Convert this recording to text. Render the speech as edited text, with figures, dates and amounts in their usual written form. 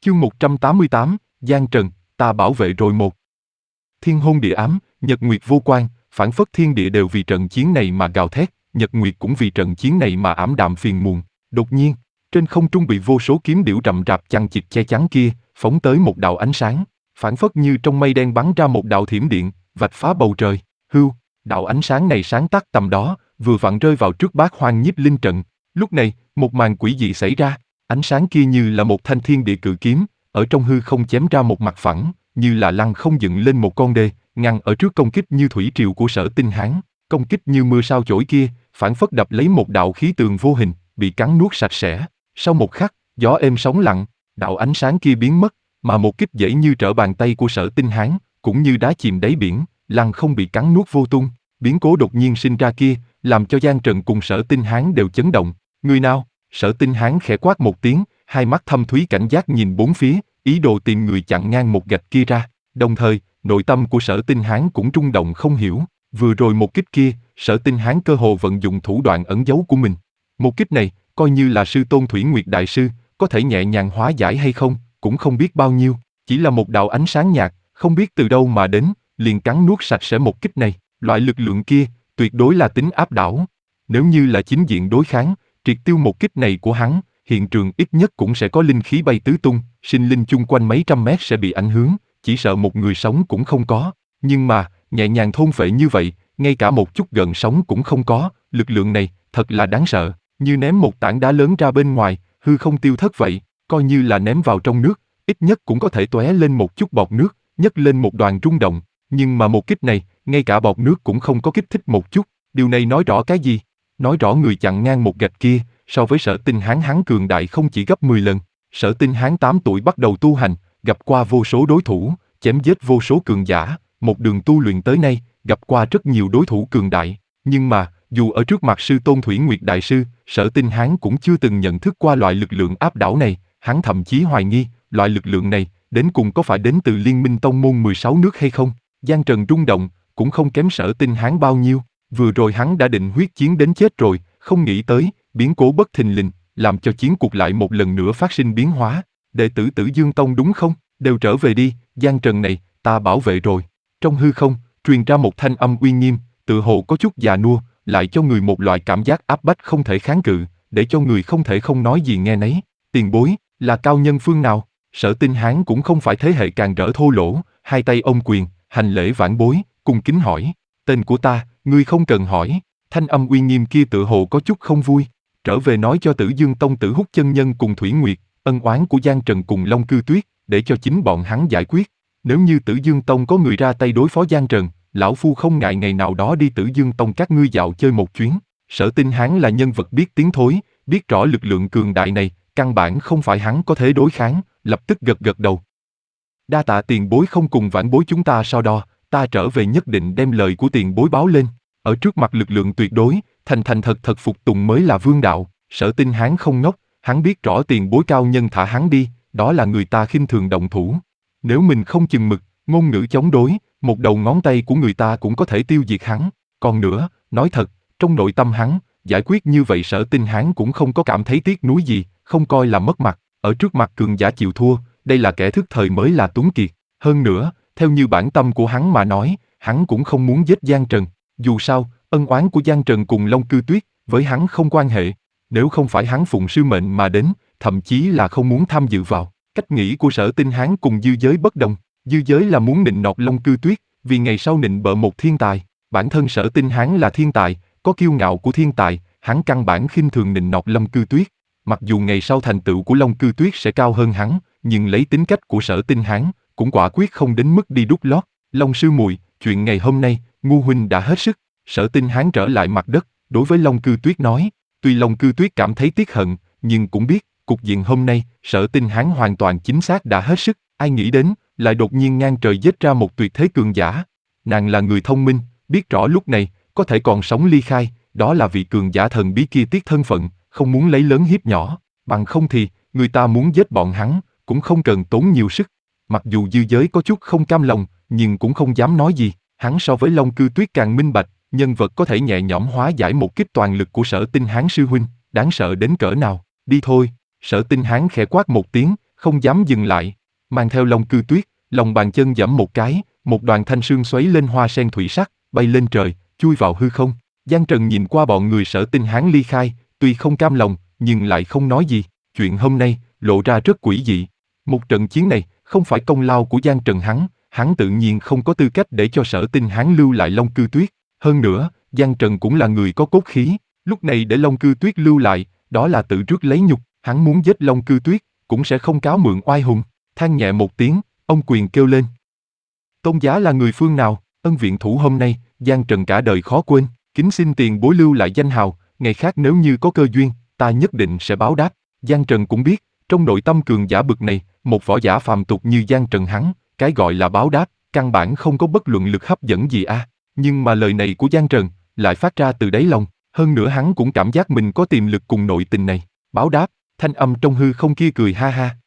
Chương 188, Giang Trần, ta bảo vệ rồi một. Thiên hôn địa ám, nhật nguyệt vô quan, phảng phất thiên địa đều vì trận chiến này mà gào thét, nhật nguyệt cũng vì trận chiến này mà ảm đạm phiền muộn. Đột nhiên, trên không trung bị vô số kiếm điểu rậm rạp chằng chịt che chắn kia, phóng tới một đạo ánh sáng, phảng phất như trong mây đen bắn ra một đạo thiểm điện, vạch phá bầu trời. Hưu, đạo ánh sáng này sáng tắt tầm đó, vừa vặn rơi vào trước Bát Hoang Nhiếp Linh trận. Lúc này, một màn quỷ dị xảy ra, ánh sáng kia như là một thanh thiên địa cự kiếm, ở trong hư không chém ra một mặt phẳng, như là lăng không dựng lên một con đê, ngăn ở trước công kích như thủy triều của Sở Tinh Hán. Công kích như mưa sao chổi kia, phảng phất đập lấy một đạo khí tường vô hình, bị cắn nuốt sạch sẽ. Sau một khắc, gió êm sóng lặng, đạo ánh sáng kia biến mất, mà một kích dễ như trở bàn tay của Sở Tinh Hán, cũng như đá chìm đáy biển, lăng không bị cắn nuốt vô tung. Biến cố đột nhiên sinh ra kia, làm cho Giang Trần cùng Sở Tinh Hán đều chấn động. Người nào? Sở Tinh Hán khẽ quát một tiếng, hai mắt thâm thúy cảnh giác nhìn bốn phía, ý đồ tìm người chặn ngang một gạch kia ra. Đồng thời, nội tâm của Sở Tinh Hán cũng rung động không hiểu. Vừa rồi một kích kia, Sở Tinh Hán cơ hồ vận dụng thủ đoạn ẩn giấu của mình. Một kích này, coi như là sư tôn Thủy Nguyệt Đại Sư, có thể nhẹ nhàng hóa giải hay không, cũng không biết bao nhiêu. Chỉ là một đạo ánh sáng nhạt, không biết từ đâu mà đến, liền cắn nuốt sạch sẽ một kích này. Loại lực lượng kia, tuyệt đối là tính áp đảo. Nếu như là chính diện đối kháng, triệt tiêu một kích này của hắn, hiện trường ít nhất cũng sẽ có linh khí bay tứ tung, sinh linh chung quanh mấy trăm mét sẽ bị ảnh hưởng, chỉ sợ một người sống cũng không có. Nhưng mà, nhẹ nhàng thôn phệ như vậy, ngay cả một chút gợn sóng cũng không có, lực lượng này, thật là đáng sợ, như ném một tảng đá lớn ra bên ngoài, hư không tiêu thất vậy, coi như là ném vào trong nước, ít nhất cũng có thể tóe lên một chút bọt nước, nhấc lên một đoàn rung động, nhưng mà một kích này, ngay cả bọt nước cũng không có kích thích một chút, điều này nói rõ cái gì? Nói rõ người chặn ngang một gạch kia, so với Sở Tinh Hán hắn cường đại không chỉ gấp 10 lần. Sở Tinh Hán 8 tuổi bắt đầu tu hành, gặp qua vô số đối thủ, chém giết vô số cường giả, một đường tu luyện tới nay, gặp qua rất nhiều đối thủ cường đại. Nhưng mà, dù ở trước mặt sư tôn Thủy Nguyệt Đại Sư, Sở Tinh Hán cũng chưa từng nhận thức qua loại lực lượng áp đảo này, hắn thậm chí hoài nghi, loại lực lượng này, đến cùng có phải đến từ Liên minh tông môn 16 nước hay không? Giang Trần rung động, cũng không kém Sở Tinh Hán bao nhiêu, vừa rồi hắn đã định huyết chiến đến chết rồi, không nghĩ tới, biến cố bất thình lình, làm cho chiến cuộc lại một lần nữa phát sinh biến hóa. Đệ tử Tử Dương Tông đúng không? Đều trở về đi, Giang Trần này, ta bảo vệ rồi. Trong hư không, truyền ra một thanh âm uy nghiêm, tựa hồ có chút già nua, lại cho người một loại cảm giác áp bách không thể kháng cự, để cho người không thể không nói gì nghe nấy. Tiền bối, là cao nhân phương nào? Sở Tinh Hán cũng không phải thế hệ càng rỡ thô lỗ, hai tay ôm quyền, hành lễ vãn bối, cung kính hỏi. Tên của ta, ngươi không cần hỏi. Thanh âm uy nghiêm kia tựa hồ có chút không vui, trở về nói cho Tử Dương Tông Tử Húc chân nhân cùng Thủy Nguyệt, ân oán của Giang Trần cùng Long Cư Tuyết, để cho chính bọn hắn giải quyết. Nếu như Tử Dương Tông có người ra tay đối phó Giang Trần, lão phu không ngại ngày nào đó đi Tử Dương Tông các ngươi dạo chơi một chuyến. Sở Tinh Hán là nhân vật biết tiếng thối, biết rõ lực lượng cường đại này, căn bản không phải hắn có thể đối kháng, lập tức gật gật đầu. Đa tạ tiền bối không cùng vãn bối chúng ta so đo, ta trở về nhất định đem lời của tiền bối báo lên. Ở trước mặt lực lượng tuyệt đối, thành thành thật thật phục tùng mới là vương đạo. Sở Tinh Hán không ngốc, hắn biết rõ tiền bối cao nhân thả hắn đi, đó là người ta khinh thường động thủ. Nếu mình không chừng mực, ngôn ngữ chống đối, một đầu ngón tay của người ta cũng có thể tiêu diệt hắn. Còn nữa, nói thật, trong nội tâm hắn, giải quyết như vậy Sở Tinh Hán cũng không có cảm thấy tiếc nuối gì, không coi là mất mặt. Ở trước mặt cường giả chịu thua, đây là kẻ thức thời mới là tuấn kiệt. Hơn nữa, theo như bản tâm của hắn mà nói, hắn cũng không muốn giết Giang Trần. Dù sao, ân oán của Giang Trần cùng Long Cư Tuyết, với hắn không quan hệ. Nếu không phải hắn phụng sư mệnh mà đến, thậm chí là không muốn tham dự vào. Cách nghĩ của Sở Tinh Hán cùng dư giới bất đồng. Dư giới là muốn nịnh nọt Long Cư Tuyết, vì ngày sau nịnh bợ một thiên tài. Bản thân Sở Tinh Hán là thiên tài, có kiêu ngạo của thiên tài, hắn căn bản khinh thường nịnh nọt Long Cư Tuyết. Mặc dù ngày sau thành tựu của Long Cư Tuyết sẽ cao hơn hắn, nhưng lấy tính cách của Sở Tinh Hán, cũng quả quyết không đến mức đi đút lót. Long sư muội, chuyện ngày hôm nay, ngu huynh đã hết sức. Sở Tinh Hán trở lại mặt đất, đối với Long Cư Tuyết nói. Tuy Long Cư Tuyết cảm thấy tiếc hận, nhưng cũng biết, cục diện hôm nay, Sở Tinh Hán hoàn toàn chính xác đã hết sức. Ai nghĩ đến, lại đột nhiên ngang trời giết ra một tuyệt thế cường giả. Nàng là người thông minh, biết rõ lúc này, có thể còn sống ly khai, đó là vị cường giả thần bí kia tiếc thân phận, không muốn lấy lớn hiếp nhỏ. Bằng không thì, người ta muốn giết bọn hắn, cũng không cần tốn nhiều sức. Mặc dù dư giới có chút không cam lòng, nhưng cũng không dám nói gì. Hắn so với Long Cư Tuyết càng minh bạch, nhân vật có thể nhẹ nhõm hóa giải một kích toàn lực của Sở Tinh Hán sư huynh, đáng sợ đến cỡ nào. Đi thôi. Sở Tinh Hán khẽ quát một tiếng, không dám dừng lại. Mang theo Long Cư Tuyết, lòng bàn chân giẫm một cái, một đoàn thanh sương xoáy lên hoa sen thủy sắc, bay lên trời, chui vào hư không. Giang Trần nhìn qua bọn người Sở Tinh Hán ly khai, tuy không cam lòng, nhưng lại không nói gì. Chuyện hôm nay lộ ra rất quỷ dị. Một trận chiến này không phải công lao của Giang Trần hắn tự nhiên không có tư cách để cho Sở Tinh Hán lưu lại Long Cư Tuyết. Hơn nữa, Giang Trần cũng là người có cốt khí, lúc này để Long Cư Tuyết lưu lại, đó là tự rước lấy nhục. Hắn muốn giết Long Cư Tuyết, cũng sẽ không cáo mượn oai hùng. Than nhẹ một tiếng, ông Quyền kêu lên. Tôn giá là người phương nào? Ân viện thủ hôm nay, Giang Trần cả đời khó quên, kính xin tiền bối lưu lại danh hào, ngày khác nếu như có cơ duyên, ta nhất định sẽ báo đáp. Giang Trần cũng biết, trong nội tâm cường giả bực này, một võ giả phàm tục như Giang Trần hắn, cái gọi là báo đáp, căn bản không có bất luận lực hấp dẫn gì a. Nhưng mà lời này của Giang Trần lại phát ra từ đáy lòng, hơn nữa hắn cũng cảm giác mình có tiềm lực cùng nội tình này. Báo đáp, thanh âm trong hư không kia cười ha ha.